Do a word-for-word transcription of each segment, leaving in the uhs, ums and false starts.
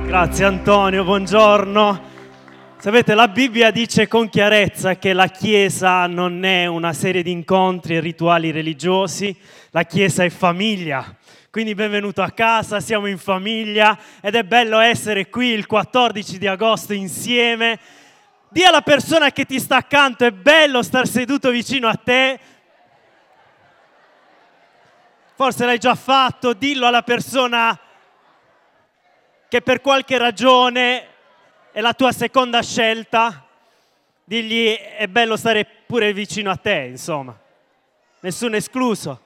Grazie Antonio, buongiorno. Sapete, la Bibbia dice con chiarezza che la Chiesa non è una serie di incontri e rituali religiosi, la Chiesa è famiglia. Quindi benvenuto a casa, siamo in famiglia ed è bello essere qui il quattordici di agosto insieme. Dì alla persona che ti sta accanto, è bello star seduto vicino a te. Forse l'hai già fatto, dillo alla persona che per qualche ragione è la tua seconda scelta, digli è bello stare pure vicino a te, insomma, nessuno escluso.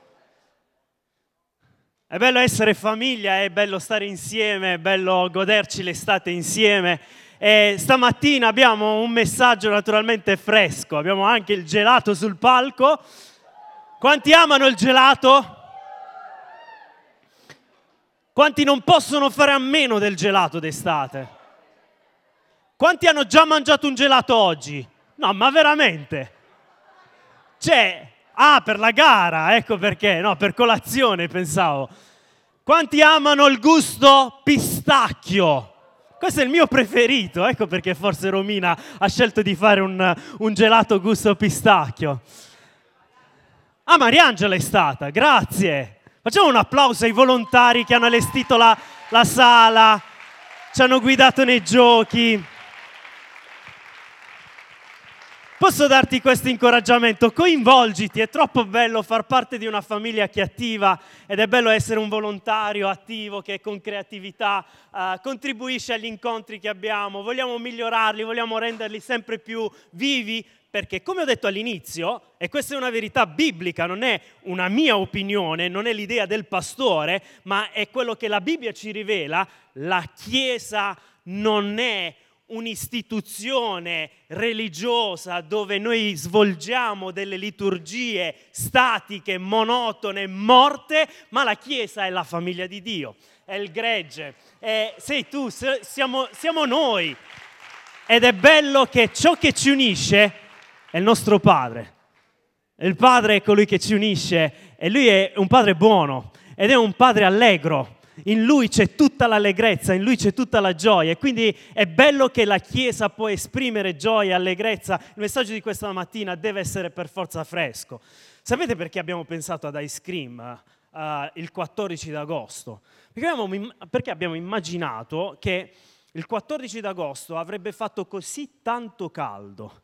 È bello essere famiglia, è bello stare insieme, è bello goderci l'estate insieme. E stamattina abbiamo un messaggio naturalmente fresco, abbiamo anche il gelato sul palco. Quanti amano il gelato? Quanti non possono fare a meno del gelato d'estate? Quanti hanno già mangiato un gelato oggi? No, ma veramente? C'è, ah, per la gara, ecco perché, no, per colazione pensavo. Quanti amano il gusto pistacchio? Questo è il mio preferito, ecco perché forse Romina ha scelto di fare un, un gelato gusto pistacchio. Ah, Mariangela è stata, grazie. Facciamo un applauso ai volontari che hanno allestito la, la sala, ci hanno guidato nei giochi. Posso darti questo incoraggiamento? Coinvolgiti, è troppo bello far parte di una famiglia che è attiva ed è bello essere un volontario attivo che con creatività uh, contribuisce agli incontri che abbiamo. Vogliamo migliorarli, vogliamo renderli sempre più vivi. Perché, come ho detto all'inizio, e questa è una verità biblica, non è una mia opinione, non è l'idea del pastore, ma è quello che la Bibbia ci rivela, la Chiesa non è un'istituzione religiosa dove noi svolgiamo delle liturgie statiche, monotone, morte, ma la Chiesa è la famiglia di Dio, è il gregge, è, sei tu, siamo, siamo noi. Ed è bello che ciò che ci unisce è il nostro Padre. Il Padre è colui che ci unisce e Lui è un Padre buono ed è un Padre allegro. In Lui c'è tutta l'allegrezza, in Lui c'è tutta la gioia e quindi è bello che la Chiesa può esprimere gioia e allegrezza. Il messaggio di questa mattina deve essere per forza fresco. Sapete perché abbiamo pensato ad Ice Cream uh, il quattordici d'agosto? Perché abbiamo, perché abbiamo immaginato che il quattordici d'agosto avrebbe fatto così tanto caldo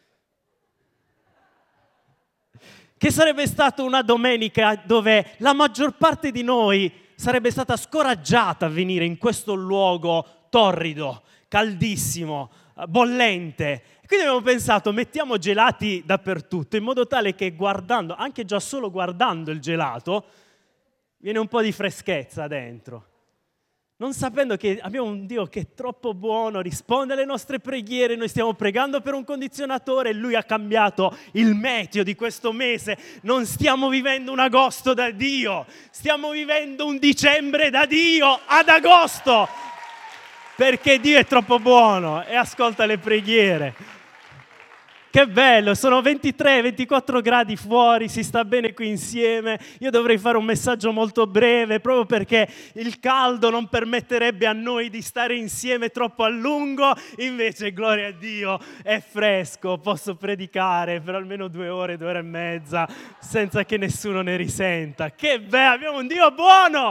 che sarebbe stata una domenica dove la maggior parte di noi sarebbe stata scoraggiata a venire in questo luogo torrido, caldissimo, bollente. Quindi abbiamo pensato, mettiamo gelati dappertutto, in modo tale che guardando, anche già solo guardando il gelato, viene un po' di freschezza dentro. Non sapendo che abbiamo un Dio che è troppo buono, risponde alle nostre preghiere, noi stiamo pregando per un condizionatore e Lui ha cambiato il meteo di questo mese. Non stiamo vivendo un agosto da Dio, stiamo vivendo un dicembre da Dio ad agosto, perché Dio è troppo buono e ascolta le preghiere. Che bello, sono ventitré ventiquattro gradi fuori, si sta bene qui insieme. Io dovrei fare un messaggio molto breve proprio perché il caldo non permetterebbe a noi di stare insieme troppo a lungo, invece gloria a Dio è fresco, posso predicare per almeno due ore, due ore e mezza senza che nessuno ne risenta. Che bello, abbiamo un Dio buono!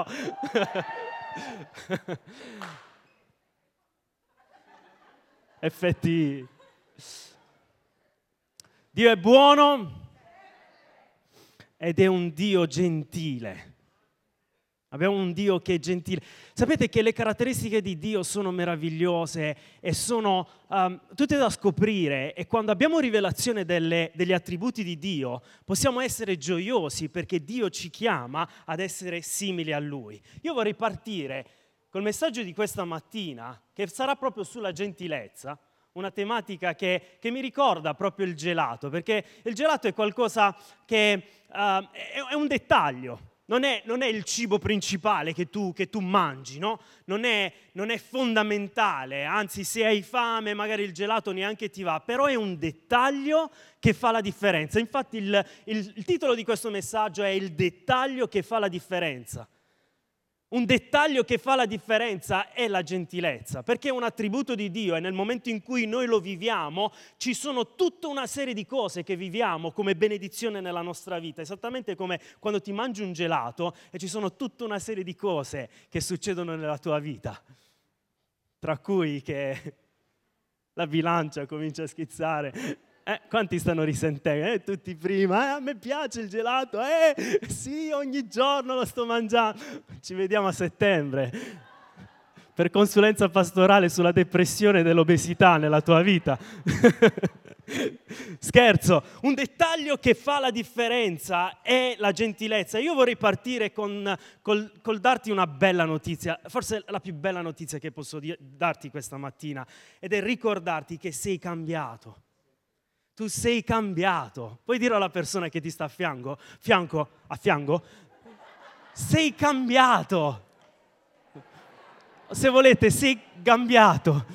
Effetti... Dio è buono ed è un Dio gentile. Abbiamo un Dio che è gentile. Sapete che le caratteristiche di Dio sono meravigliose e sono um, tutte da scoprire e quando abbiamo rivelazione delle, degli attributi di Dio possiamo essere gioiosi perché Dio ci chiama ad essere simili a Lui. Io vorrei partire col messaggio di questa mattina che sarà proprio sulla gentilezza. Una tematica che, che mi ricorda proprio il gelato, perché il gelato è qualcosa che uh, è, è un dettaglio, non è, non è il cibo principale che tu, che tu mangi, no? Non è, non è fondamentale, anzi se hai fame magari il gelato neanche ti va, però è un dettaglio che fa la differenza. Infatti il, il, il titolo di questo messaggio è Il dettaglio che fa la differenza. un dettaglio che fa la differenza è la gentilezza, perché è un attributo di Dio e nel momento in cui noi lo viviamo ci sono tutta una serie di cose che viviamo come benedizione nella nostra vita, esattamente come quando ti mangi un gelato e ci sono tutta una serie di cose che succedono nella tua vita, tra cui che la bilancia comincia a schizzare. Eh, quanti stanno risentendo? Eh, tutti prima, eh, a me piace il gelato, eh, sì, ogni giorno lo sto mangiando. Ci vediamo a settembre per consulenza pastorale sulla depressione dell'obesità nella tua vita. Scherzo, un dettaglio che fa la differenza è la gentilezza. Io vorrei partire con, col, col darti una bella notizia, forse la più bella notizia che posso di- darti questa mattina, ed è ricordarti che sei cambiato. Tu sei cambiato. Puoi dire alla persona che ti sta a fianco, fianco, a fianco, sei cambiato. Se volete, sei cambiato.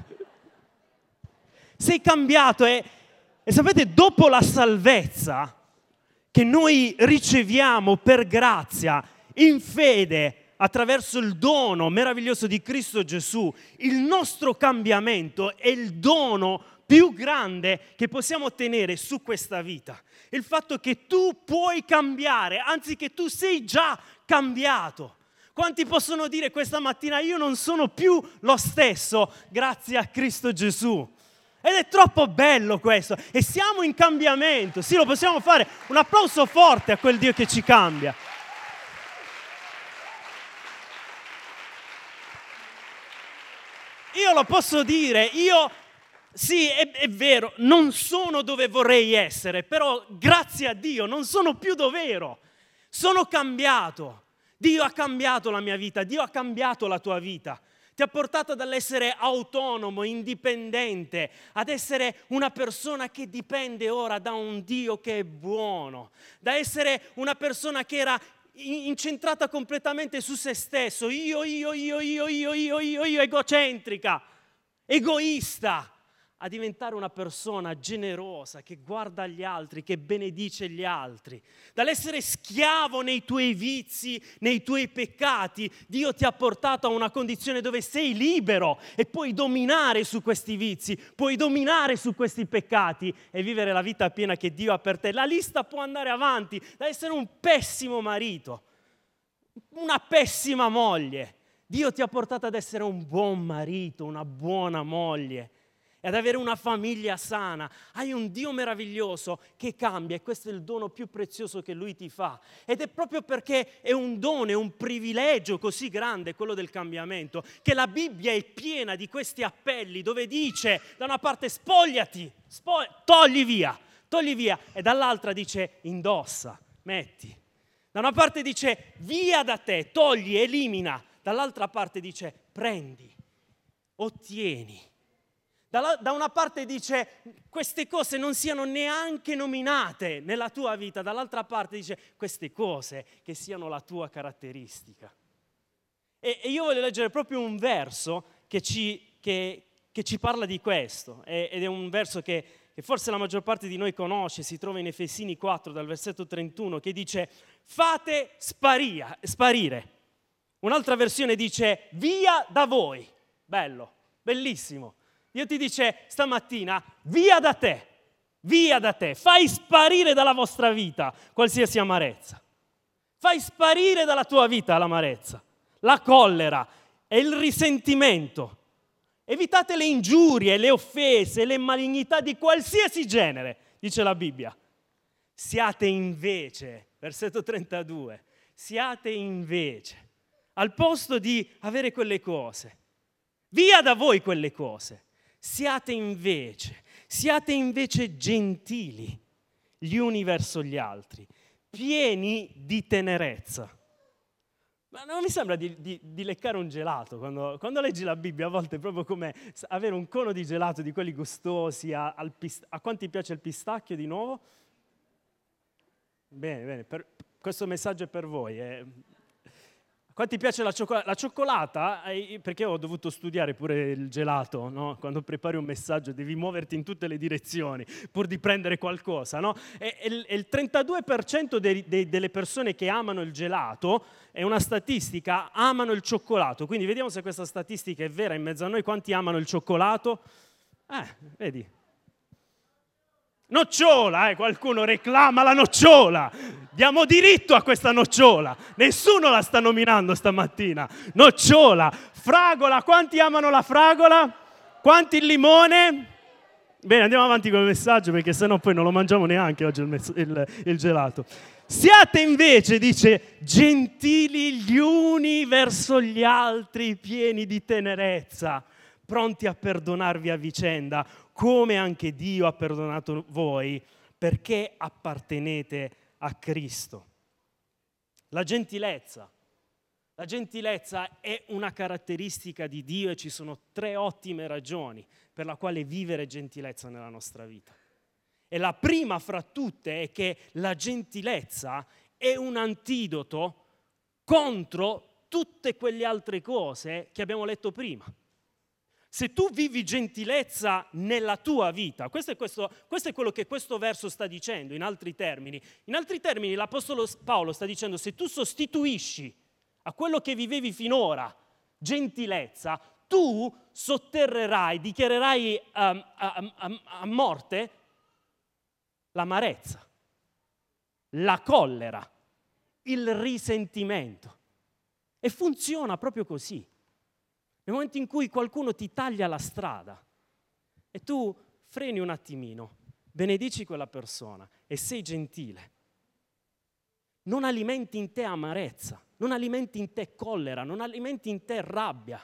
Sei cambiato e, e sapete, dopo la salvezza che noi riceviamo per grazia, in fede, attraverso il dono meraviglioso di Cristo Gesù, il nostro cambiamento è il dono più grande che possiamo ottenere su questa vita. Il fatto che tu puoi cambiare, anzi che tu sei già cambiato. Quanti possono dire questa mattina io non sono più lo stesso grazie a Cristo Gesù? Ed è troppo bello questo e siamo in cambiamento, sì, lo possiamo fare. Un applauso forte a quel Dio che ci cambia. Io lo posso dire, io sì, è, è vero, non sono dove vorrei essere, però grazie a Dio non sono più dove ero, sono cambiato. Dio ha cambiato la mia vita, Dio ha cambiato la tua vita. Ti ha portato dall'essere autonomo, indipendente, ad essere una persona che dipende ora da un Dio che è buono, da essere una persona che era incentrata completamente su se stesso, io, io, io, io, io, io, io, io, egocentrica, egoista, a diventare una persona generosa, che guarda gli altri, che benedice gli altri. Dall'essere schiavo nei tuoi vizi, nei tuoi peccati, Dio ti ha portato a una condizione dove sei libero e puoi dominare su questi vizi, puoi dominare su questi peccati e vivere la vita piena che Dio ha per te. La lista può andare avanti, da essere un pessimo marito, una pessima moglie. Dio ti ha portato ad essere un buon marito, una buona moglie, e ad avere una famiglia sana. Hai un Dio meraviglioso che cambia e questo è il dono più prezioso che Lui ti fa. Ed è proprio perché è un dono, è un privilegio così grande quello del cambiamento, che la Bibbia è piena di questi appelli dove dice da una parte spogliati, spog- togli via, togli via, e dall'altra dice indossa, metti. Da una parte dice via da te, togli, elimina, dall'altra parte dice prendi, ottieni. Da una parte dice queste cose non siano neanche nominate nella tua vita, dall'altra parte dice queste cose che siano la tua caratteristica. E, e io voglio leggere proprio un verso che ci, che, che ci parla di questo, ed è un verso che, che forse la maggior parte di noi conosce, si trova in Efesini quattro dal versetto trentuno, che dice fate sparia, sparire. Un'altra versione dice via da voi. Bello, bellissimo. Dio ti dice stamattina, via da te, via da te, fai sparire dalla vostra vita qualsiasi amarezza. Fai sparire dalla tua vita l'amarezza, la collera e il risentimento. Evitate le ingiurie, le offese, le malignità di qualsiasi genere, dice la Bibbia. Siate invece, versetto trentadue, siate invece, al posto di avere quelle cose, via da voi quelle cose. Siate invece, siate invece gentili gli uni verso gli altri, pieni di tenerezza. Ma non mi sembra di, di, di leccare un gelato quando, quando leggi la Bibbia, a volte è proprio come avere un cono di gelato di quelli gustosi. A, al pist- a quanti piace il pistacchio di nuovo? Bene, bene, per, questo messaggio è per voi. Eh. A Quanti piace la cioccolata? La cioccolata, eh, perché ho dovuto studiare pure il gelato, no? Quando prepari un messaggio devi muoverti in tutte le direzioni pur di prendere qualcosa, no? E, e, e il trentadue per cento dei, dei, delle persone che amano il gelato, è una statistica, amano il cioccolato. Quindi vediamo se questa statistica è vera in mezzo a noi. Quanti amano il cioccolato? Eh, vedi. Nocciola, eh, qualcuno reclama la nocciola. Diamo diritto a questa nocciola. Nessuno la sta nominando stamattina. Nocciola, fragola, quanti amano la fragola? Quanti il limone? Bene, andiamo avanti con il messaggio perché sennò poi non lo mangiamo neanche oggi il, mezz- il, il gelato. Siate invece, dice, gentili gli uni verso gli altri, pieni di tenerezza, pronti a perdonarvi a vicenda, come anche Dio ha perdonato voi, perché appartenete a Cristo. La gentilezza. La gentilezza è una caratteristica di Dio e ci sono tre ottime ragioni per la quale vivere gentilezza nella nostra vita. E la prima fra tutte è che la gentilezza è un antidoto contro tutte quelle altre cose che abbiamo letto prima. Se tu vivi gentilezza nella tua vita, questo è, questo, questo è quello che questo verso sta dicendo in altri termini. In altri termini l'Apostolo Paolo sta dicendo: se tu sostituisci a quello che vivevi finora gentilezza, tu sotterrerai, dichiarerai um, a, a, a morte l'amarezza, la collera, il risentimento. E funziona proprio così. Nel momento in cui qualcuno ti taglia la strada e tu freni un attimino, benedici quella persona e sei gentile, non alimenti in te amarezza, non alimenti in te collera, non alimenti in te rabbia.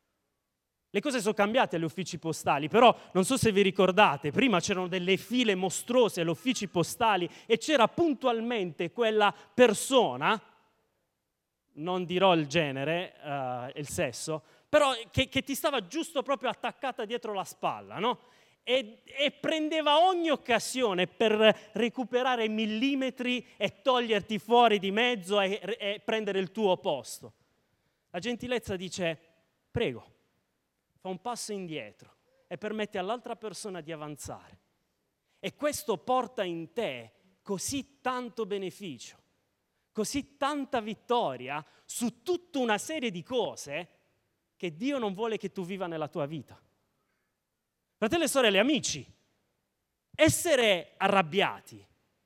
Le cose sono cambiate agli uffici postali, però non so se vi ricordate, prima c'erano delle file mostruose agli uffici postali e c'era puntualmente quella persona, non dirò il genere, uh, il sesso, però che, che ti stava giusto proprio attaccata dietro la spalla, no? E, e prendeva ogni occasione per recuperare millimetri e toglierti fuori di mezzo e, e prendere il tuo posto. La gentilezza dice: prego, fa un passo indietro e permette all'altra persona di avanzare. E questo porta in te così tanto beneficio, così tanta vittoria su tutta una serie di cose che Dio non vuole che tu viva nella tua vita. Fratelli e sorelle, amici, essere arrabbiati,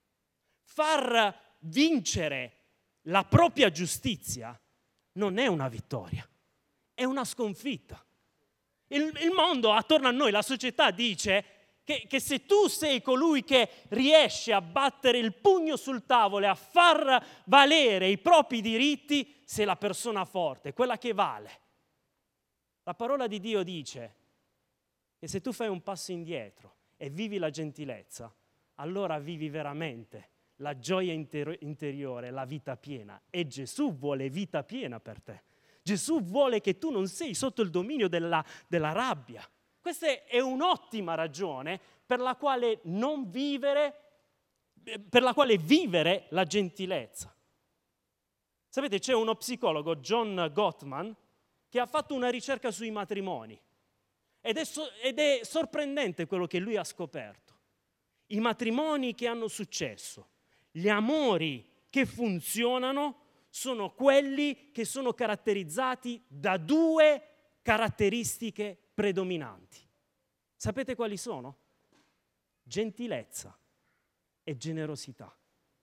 far vincere la propria giustizia non è una vittoria, è una sconfitta. Il, il mondo attorno a noi, la società dice che, che se tu sei colui che riesce a battere il pugno sul tavolo e a far valere i propri diritti, sei la persona forte, quella che vale. La parola di Dio dice che se tu fai un passo indietro e vivi la gentilezza, allora vivi veramente la gioia inter- interiore, la vita piena. E Gesù vuole vita piena per te. Gesù vuole che tu non sei sotto il dominio della, della rabbia. Questa è un'ottima ragione per la quale non vivere, per la quale vivere la gentilezza. Sapete, c'è uno psicologo, John Gottman, che ha fatto una ricerca sui matrimoni ed è, so- ed è sorprendente quello che lui ha scoperto. I matrimoni che hanno successo, gli amori che funzionano sono quelli che sono caratterizzati da due caratteristiche predominanti. Sapete quali sono? Gentilezza e generosità.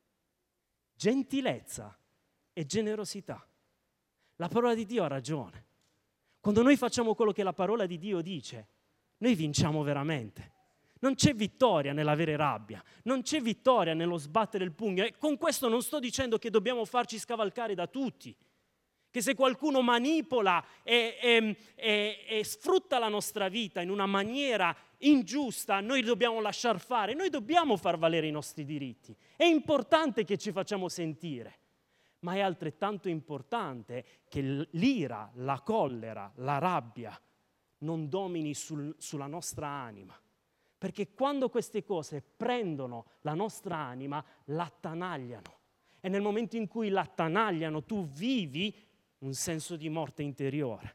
Gentilezza e generosità. La parola di Dio ha ragione. Quando noi facciamo quello che la parola di Dio dice, noi vinciamo veramente. Non c'è vittoria nell'avere rabbia, non c'è vittoria nello sbattere il pugno. E con questo non sto dicendo che dobbiamo farci scavalcare da tutti, che se qualcuno manipola e, e, e, e sfrutta la nostra vita in una maniera ingiusta, noi dobbiamo lasciar fare, noi dobbiamo far valere i nostri diritti. È importante che ci facciamo sentire. Ma è altrettanto importante che l'ira, la collera, la rabbia non domini sul, sulla nostra anima. Perché quando queste cose prendono la nostra anima, l'attanagliano. E nel momento in cui l'attanagliano, tu vivi un senso di morte interiore.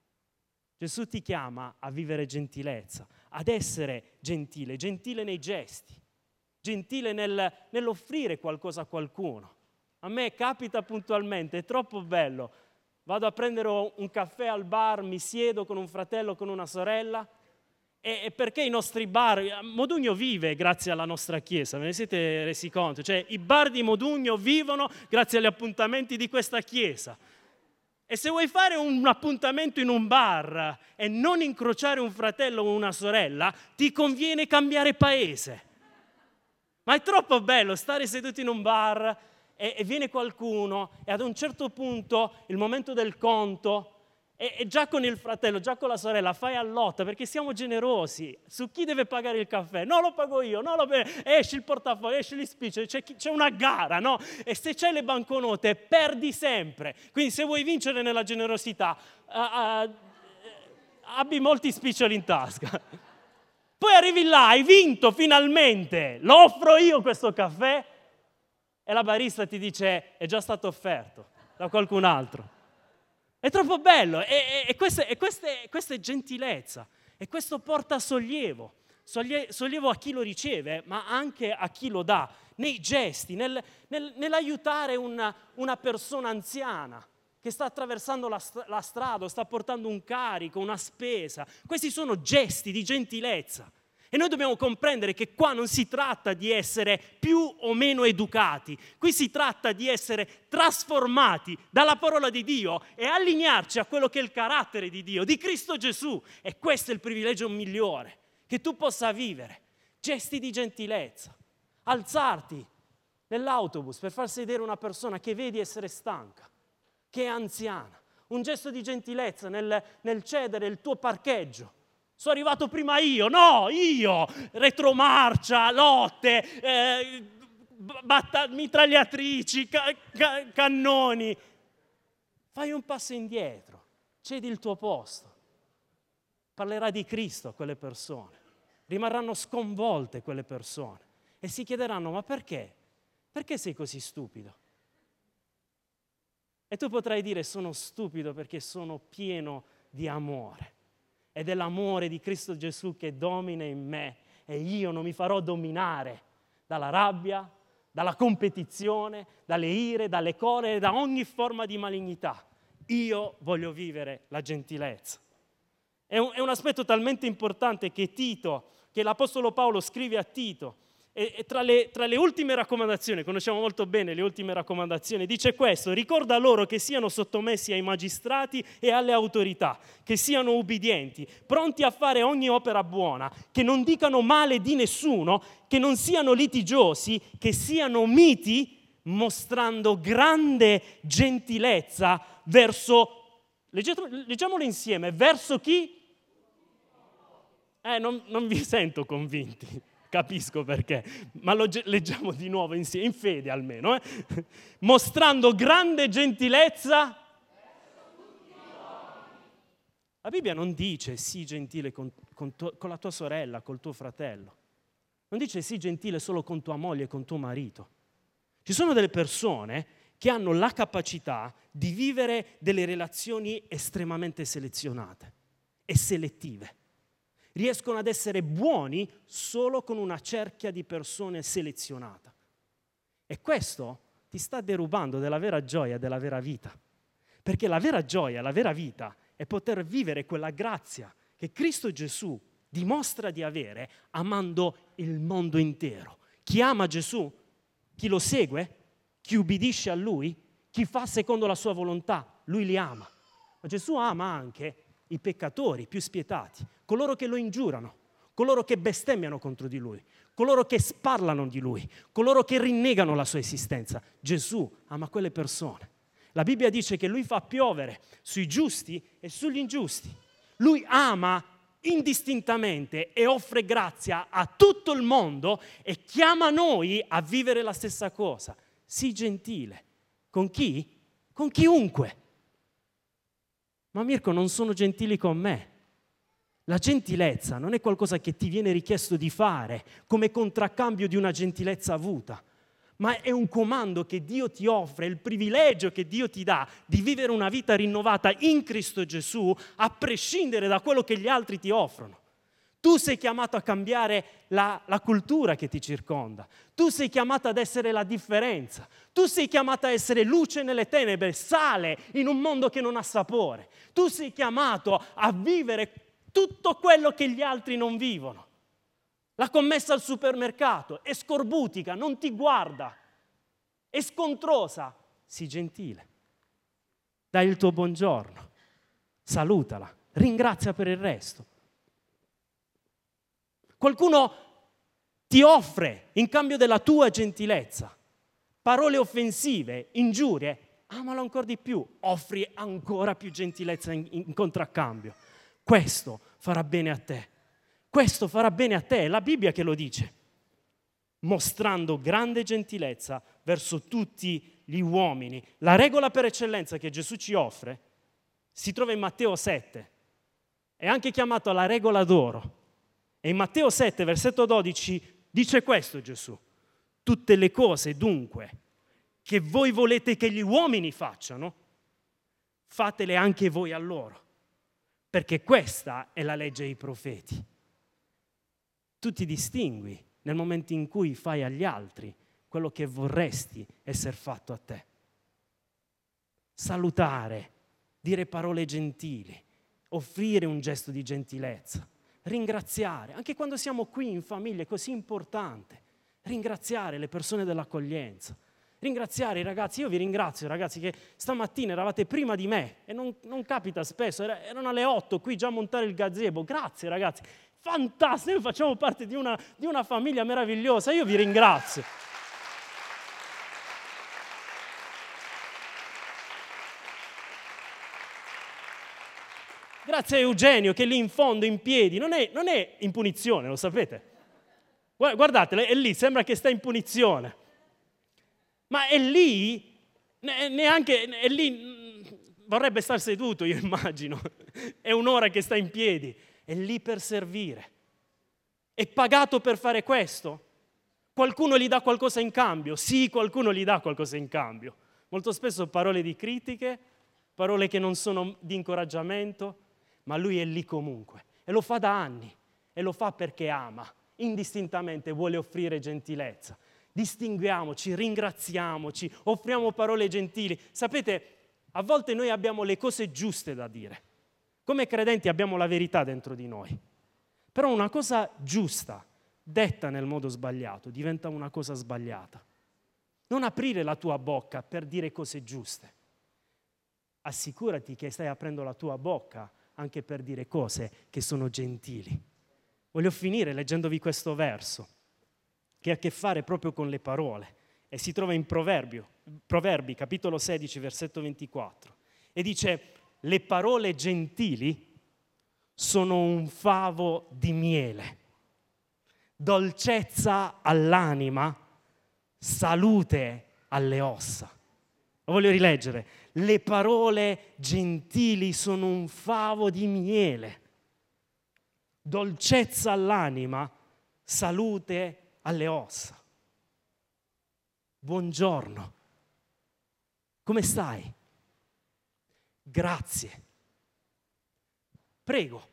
Gesù ti chiama a vivere gentilezza, ad essere gentile, gentile nei gesti, gentile nel, nell'offrire qualcosa a qualcuno. A me capita puntualmente, è troppo bello. Vado a prendere un caffè al bar, mi siedo con un fratello, con una sorella, e, e perché i nostri bar, Modugno vive grazie alla nostra chiesa, ve ne siete resi conto? Cioè i bar di Modugno vivono grazie agli appuntamenti di questa chiesa. E se vuoi fare un appuntamento in un bar e non incrociare un fratello o una sorella, ti conviene cambiare paese. Ma è troppo bello stare seduti in un bar e, e viene qualcuno e ad un certo punto, il momento del conto, e, e già con il fratello, già con la sorella, fai a lotta perché siamo generosi. Su chi deve pagare il caffè? No, lo pago io. No, lo pago. Esci il portafoglio, esci gli spiccioli, c'è, c'è una gara, no? E se c'hai le banconote, perdi sempre. Quindi se vuoi vincere nella generosità, uh, uh, abbi molti spiccioli in tasca. Poi arrivi là, hai vinto finalmente, lo offro io questo caffè, e la barista ti dice è già stato offerto da qualcun altro. È troppo bello, e, e, e, questa, e questa, è, questa è gentilezza, e questo porta sollievo, sollievo, sollievo a chi lo riceve, ma anche a chi lo dà, nei gesti, nel, nel, nell'aiutare una, una persona anziana che sta attraversando la, la strada, sta portando un carico, una spesa. Questi sono gesti di gentilezza. E noi dobbiamo comprendere che qua non si tratta di essere più o meno educati, qui si tratta di essere trasformati dalla parola di Dio e allinearci a quello che è il carattere di Dio, di Cristo Gesù. E questo è il privilegio migliore che tu possa vivere. Gesti di gentilezza, alzarti nell'autobus per far sedere una persona che vedi essere stanca, che è anziana, un gesto di gentilezza nel, nel cedere il tuo parcheggio. Sono arrivato prima io, no, io, retromarcia, lotte, eh, batta- mitragliatrici, ca- ca- cannoni. Fai un passo indietro, cedi il tuo posto. Parlerà di Cristo a quelle persone, rimarranno sconvolte quelle persone e si chiederanno: ma perché? Perché sei così stupido? E tu potrai dire: sono stupido perché sono pieno di amore. Ed è l'amore di Cristo Gesù che domina in me e io non mi farò dominare dalla rabbia, dalla competizione, dalle ire, dalle colere, da ogni forma di malignità. Io voglio vivere la gentilezza. È un, è un aspetto talmente importante che Tito, che l'Apostolo Paolo scrive a Tito, e, e tra, le, tra le ultime raccomandazioni, conosciamo molto bene le ultime raccomandazioni, dice questo: ricorda loro che siano sottomessi ai magistrati e alle autorità, che siano ubbidienti, pronti a fare ogni opera buona, che non dicano male di nessuno, che non siano litigiosi, che siano miti, mostrando grande gentilezza verso, leggiamolo insieme, verso chi? Eh, non, non vi sento convinti. Capisco perché, ma lo leggiamo di nuovo insieme, in fede almeno. Eh? Mostrando grande gentilezza. La Bibbia non dice sii gentile con, con, tu, con la tua sorella, col tuo fratello. Non dice sii gentile solo con tua moglie e con tuo marito. Ci sono delle persone che hanno la capacità di vivere delle relazioni estremamente selezionate e selettive. Riescono ad essere buoni solo con una cerchia di persone selezionata. E questo ti sta derubando della vera gioia, della vera vita. Perché la vera gioia, la vera vita è poter vivere quella grazia che Cristo Gesù dimostra di avere amando il mondo intero. Chi ama Gesù, chi lo segue, chi ubbidisce a Lui, chi fa secondo la sua volontà, Lui li ama. Ma Gesù ama anche i peccatori più spietati, coloro che lo ingiurano, coloro che bestemmiano contro di Lui, coloro che sparlano di Lui, coloro che rinnegano la sua esistenza. Gesù ama quelle persone. La Bibbia dice che Lui fa piovere sui giusti e sugli ingiusti. Lui ama indistintamente e offre grazia a tutto il mondo e chiama noi a vivere la stessa cosa. Sii gentile. Con chi? Con chiunque. Ma Mirko, non sono gentili con me. La gentilezza non è qualcosa che ti viene richiesto di fare come contraccambio di una gentilezza avuta, ma è un comando che Dio ti offre, è il privilegio che Dio ti dà di vivere una vita rinnovata in Cristo Gesù, a prescindere da quello che gli altri ti offrono. Tu sei chiamato a cambiare la, la cultura che ti circonda. Tu sei chiamato ad essere la differenza. Tu sei chiamato a essere luce nelle tenebre, sale in un mondo che non ha sapore. Tu sei chiamato a vivere tutto quello che gli altri non vivono. La commessa al supermercato è scorbutica, non ti guarda, è scontrosa. Sii gentile. Dai il tuo buongiorno, salutala, ringrazia per il resto. Qualcuno ti offre, in cambio della tua gentilezza, parole offensive, ingiurie, amalo ancora di più, offri ancora più gentilezza in, in contraccambio. Questo farà bene a te, questo farà bene a te, è la Bibbia che lo dice, mostrando grande gentilezza verso tutti gli uomini. La regola per eccellenza che Gesù ci offre si trova in Matteo sette, è anche chiamata la regola d'oro. E in Matteo sette, versetto dodici, dice questo Gesù: tutte le cose dunque che voi volete che gli uomini facciano, fatele anche voi a loro, perché questa è la legge dei profeti. Tu ti distingui nel momento in cui fai agli altri quello che vorresti essere fatto a te. Salutare, dire parole gentili, offrire un gesto di gentilezza. Ringraziare, anche quando siamo qui in famiglia è così importante, ringraziare le persone dell'accoglienza, ringraziare i ragazzi. Io vi ringrazio ragazzi che stamattina eravate prima di me e non, non capita spesso, erano alle otto qui già a montare il gazebo. Grazie ragazzi, fantastico, noi facciamo parte di una, di una famiglia meravigliosa, io vi ringrazio. Grazie a Eugenio che è lì in fondo in piedi, non è, non è in punizione, lo sapete? Guardate, è lì, sembra che sta in punizione. Ma è lì, neanche, è lì, vorrebbe star seduto, io immagino. È un'ora che sta in piedi, è lì per servire. È pagato per fare questo? Qualcuno gli dà qualcosa in cambio? Sì, qualcuno gli dà qualcosa in cambio. Molto spesso parole di critiche, parole che non sono di incoraggiamento, ma lui è lì comunque e lo fa da anni e lo fa perché ama, indistintamente vuole offrire gentilezza. Distinguiamoci, ringraziamoci, offriamo parole gentili. Sapete, a volte noi abbiamo le cose giuste da dire. Come credenti abbiamo la verità dentro di noi. Però una cosa giusta, detta nel modo sbagliato, diventa una cosa sbagliata. Non aprire la tua bocca per dire cose giuste. Assicurati che stai aprendo la tua bocca anche per dire cose che sono gentili. Voglio finire leggendovi questo verso, che ha a che fare proprio con le parole, e si trova in Proverbio, Proverbi, capitolo sedici, versetto ventiquattro, e dice: le parole gentili sono un favo di miele, dolcezza all'anima, salute alle ossa. Lo voglio rileggere. Le parole gentili sono un favo di miele, dolcezza all'anima, salute alle ossa. Buongiorno. Come stai? Grazie. Prego.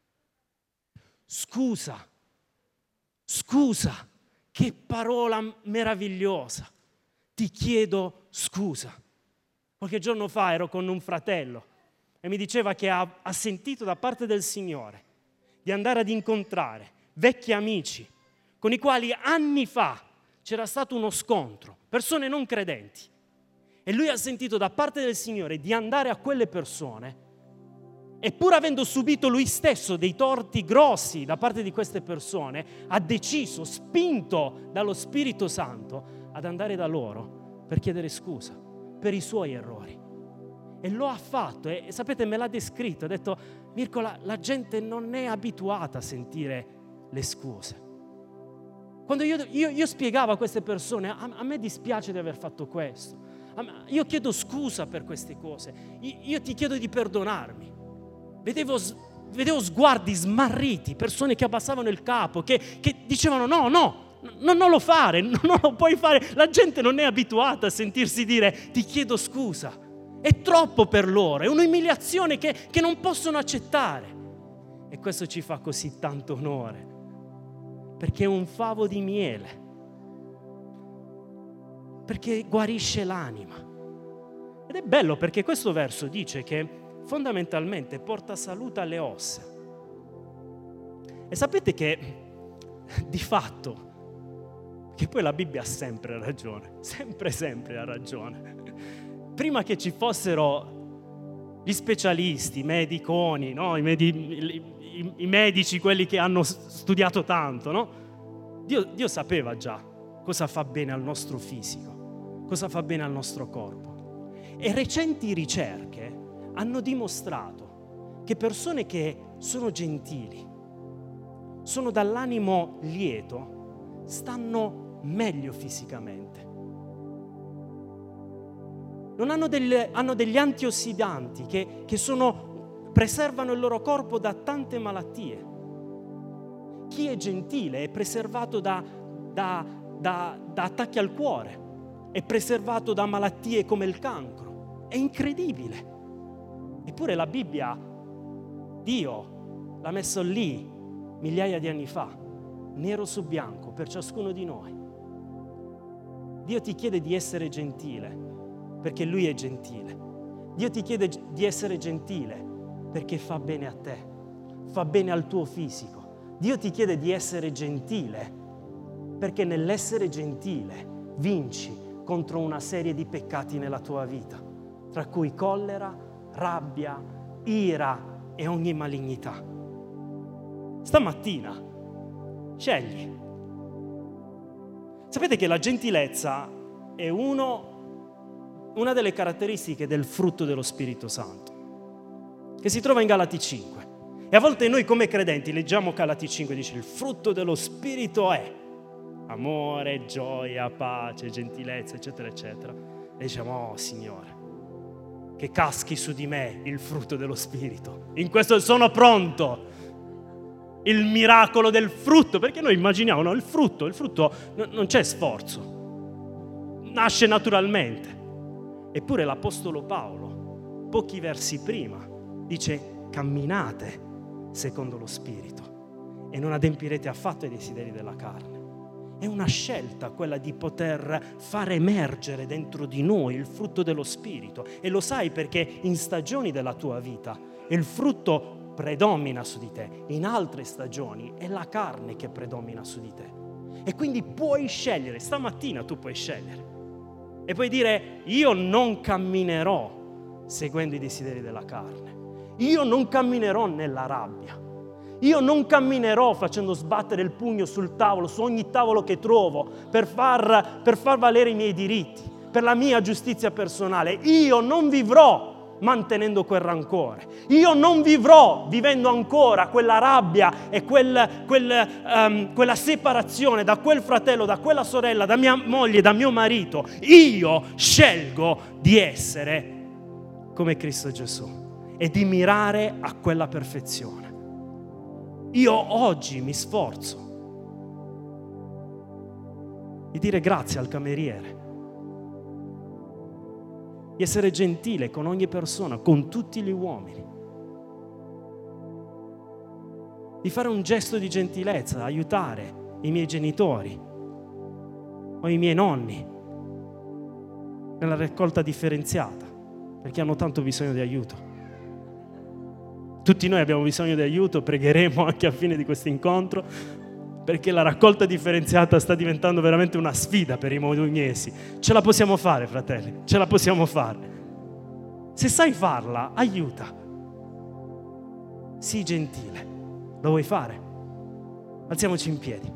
Scusa. Scusa. Che parola meravigliosa. Ti chiedo scusa. Qualche giorno fa ero con un fratello e mi diceva che ha, ha sentito da parte del Signore di andare ad incontrare vecchi amici con i quali anni fa c'era stato uno scontro, persone non credenti. E lui ha sentito da parte del Signore di andare a quelle persone e pur avendo subito lui stesso dei torti grossi da parte di queste persone, ha deciso, spinto dallo Spirito Santo, ad andare da loro per chiedere scusa per i suoi errori. E lo ha fatto e sapete, me l'ha descritto, ha detto: Mirko, la, la gente non è abituata a sentire le scuse. Quando io, io, io spiegavo a queste persone: a, a me dispiace di aver fatto questo, a, io chiedo scusa per queste cose, io, io ti chiedo di perdonarmi. Vedevo, vedevo sguardi smarriti, persone che abbassavano il capo, che, che dicevano no, no, No, non lo fare, non lo puoi fare. La gente non è abituata a sentirsi dire ti chiedo scusa. È troppo per loro, è un'umiliazione che, che non possono accettare. E questo ci fa così tanto onore, perché è un favo di miele, perché guarisce l'anima. Ed è bello perché questo verso dice che fondamentalmente porta salute alle ossa. E sapete che di fatto, che poi la Bibbia ha sempre ragione, sempre sempre ha ragione. Prima che ci fossero gli specialisti, i mediconi, no? I, medi, i, i, i medici, quelli che hanno studiato tanto, no? Dio, Dio sapeva già cosa fa bene al nostro fisico, cosa fa bene al nostro corpo. E recenti ricerche hanno dimostrato che persone che sono gentili, sono dall'animo lieto, stanno meglio fisicamente. Non hanno, delle, hanno degli antiossidanti che, che sono, preservano il loro corpo da tante malattie. Chi è gentile è preservato da, da, da, da attacchi al cuore, è preservato da malattie come il cancro. È incredibile. Eppure la Bibbia, Dio l'ha messo lì migliaia di anni fa, nero su bianco, per ciascuno di noi. Dio ti chiede di essere gentile, perché Lui è gentile. Dio ti chiede di essere gentile, perché fa bene a te, fa bene al tuo fisico. Dio ti chiede di essere gentile, perché nell'essere gentile vinci contro una serie di peccati nella tua vita, tra cui collera, rabbia, ira e ogni malignità. Stamattina scegli. Sapete che la gentilezza è uno, una delle caratteristiche del frutto dello Spirito Santo, che si trova in Galati cinque. E a volte noi come credenti leggiamo Galati cinque e dice il frutto dello Spirito è amore, gioia, pace, gentilezza, eccetera, eccetera. E diciamo, oh Signore, che caschi su di me il frutto dello Spirito. In questo sono pronto. Il miracolo del frutto, perché noi immaginiamo, no, il frutto, il frutto n- non c'è sforzo, nasce naturalmente. Eppure l'Apostolo Paolo, pochi versi prima, dice camminate secondo lo Spirito e non adempirete affatto ai desideri della carne. È una scelta quella di poter far emergere dentro di noi il frutto dello Spirito, e lo sai perché in stagioni della tua vita il frutto predomina su di te, in altre stagioni è la carne che predomina su di te. E quindi puoi scegliere, stamattina tu puoi scegliere e puoi dire io non camminerò seguendo i desideri della carne, io non camminerò nella rabbia, io non camminerò facendo sbattere il pugno sul tavolo, su ogni tavolo che trovo per far, per far valere i miei diritti, per la mia giustizia personale. Io non vivrò mantenendo quel rancore, io non vivrò vivendo ancora quella rabbia e quel, quel, um, quella separazione da quel fratello, da quella sorella, da mia moglie, da mio marito. Io scelgo di essere come Cristo Gesù e di mirare a quella perfezione. Io oggi mi sforzo di dire grazie al cameriere, di essere gentile con ogni persona, con tutti gli uomini, di fare un gesto di gentilezza, aiutare i miei genitori o i miei nonni nella raccolta differenziata, perché hanno tanto bisogno di aiuto. Tutti noi abbiamo bisogno di aiuto, pregheremo anche a fine di questo incontro, perché la raccolta differenziata sta diventando veramente una sfida per i modugnesi. Ce la possiamo fare, fratelli, ce la possiamo fare. Se sai farla, aiuta. Sii gentile. Lo vuoi fare? Alziamoci in piedi.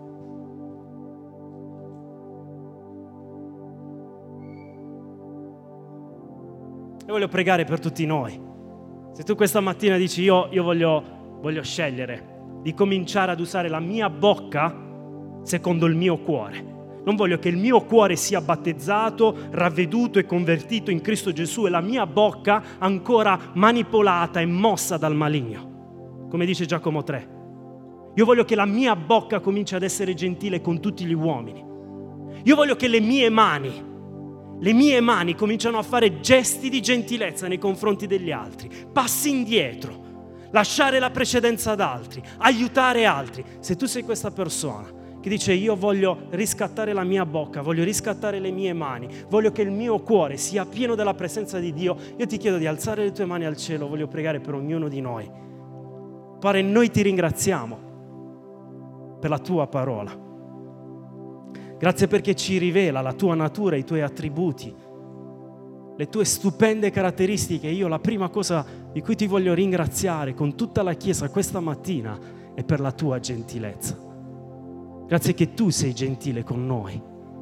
E voglio pregare per tutti noi. Se tu questa mattina dici io, io voglio, voglio scegliere di cominciare ad usare la mia bocca secondo il mio cuore. Non voglio che il mio cuore sia battezzato, ravveduto e convertito in Cristo Gesù e la mia bocca ancora manipolata e mossa dal maligno. Come dice Giacomo tre. Io voglio che la mia bocca cominci ad essere gentile con tutti gli uomini. Io voglio che le mie mani, le mie mani cominciano a fare gesti di gentilezza nei confronti degli altri, passi indietro, lasciare la precedenza ad altri, aiutare altri. Se tu sei questa persona che dice io voglio riscattare la mia bocca, voglio riscattare le mie mani, voglio che il mio cuore sia pieno della presenza di Dio, io ti chiedo di alzare le tue mani al cielo, voglio pregare per ognuno di noi. Padre, noi ti ringraziamo per la tua parola. Grazie perché ci rivela la tua natura, i tuoi attributi, le tue stupende caratteristiche. Io la prima cosa di cui ti voglio ringraziare con tutta la Chiesa questa mattina è per la tua gentilezza. Grazie che tu sei gentile con noi.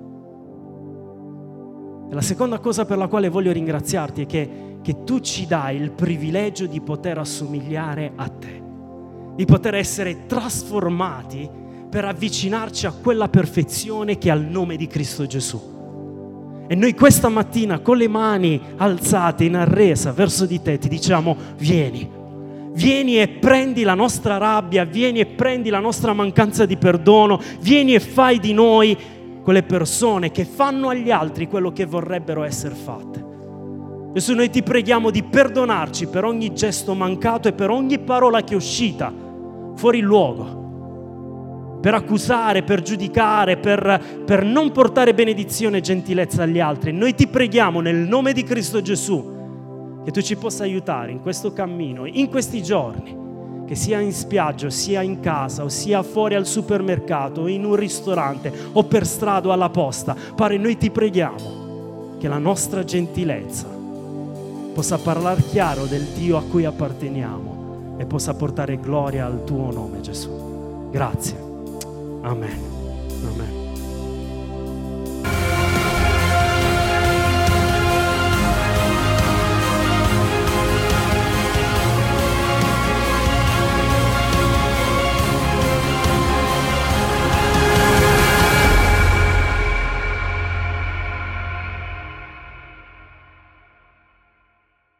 E la seconda cosa per la quale voglio ringraziarti è che, che tu ci dai il privilegio di poter assomigliare a te, di poter essere trasformati per avvicinarci a quella perfezione che è al nome di Cristo Gesù. E noi questa mattina con le mani alzate in arresa verso di te ti diciamo vieni. Vieni e prendi la nostra rabbia, vieni e prendi la nostra mancanza di perdono, vieni e fai di noi quelle persone che fanno agli altri quello che vorrebbero essere fatte. Gesù, noi ti preghiamo di perdonarci per ogni gesto mancato e per ogni parola che è uscita fuori luogo, per accusare, per giudicare, per, per non portare benedizione e gentilezza agli altri. Noi ti preghiamo nel nome di Cristo Gesù che tu ci possa aiutare in questo cammino, in questi giorni, che sia in spiaggia, sia in casa, o sia fuori al supermercato, o in un ristorante, o per strada o alla posta. Padre, noi ti preghiamo che la nostra gentilezza possa parlare chiaro del Dio a cui apparteniamo e possa portare gloria al tuo nome, Gesù. Grazie. Amen. Amen.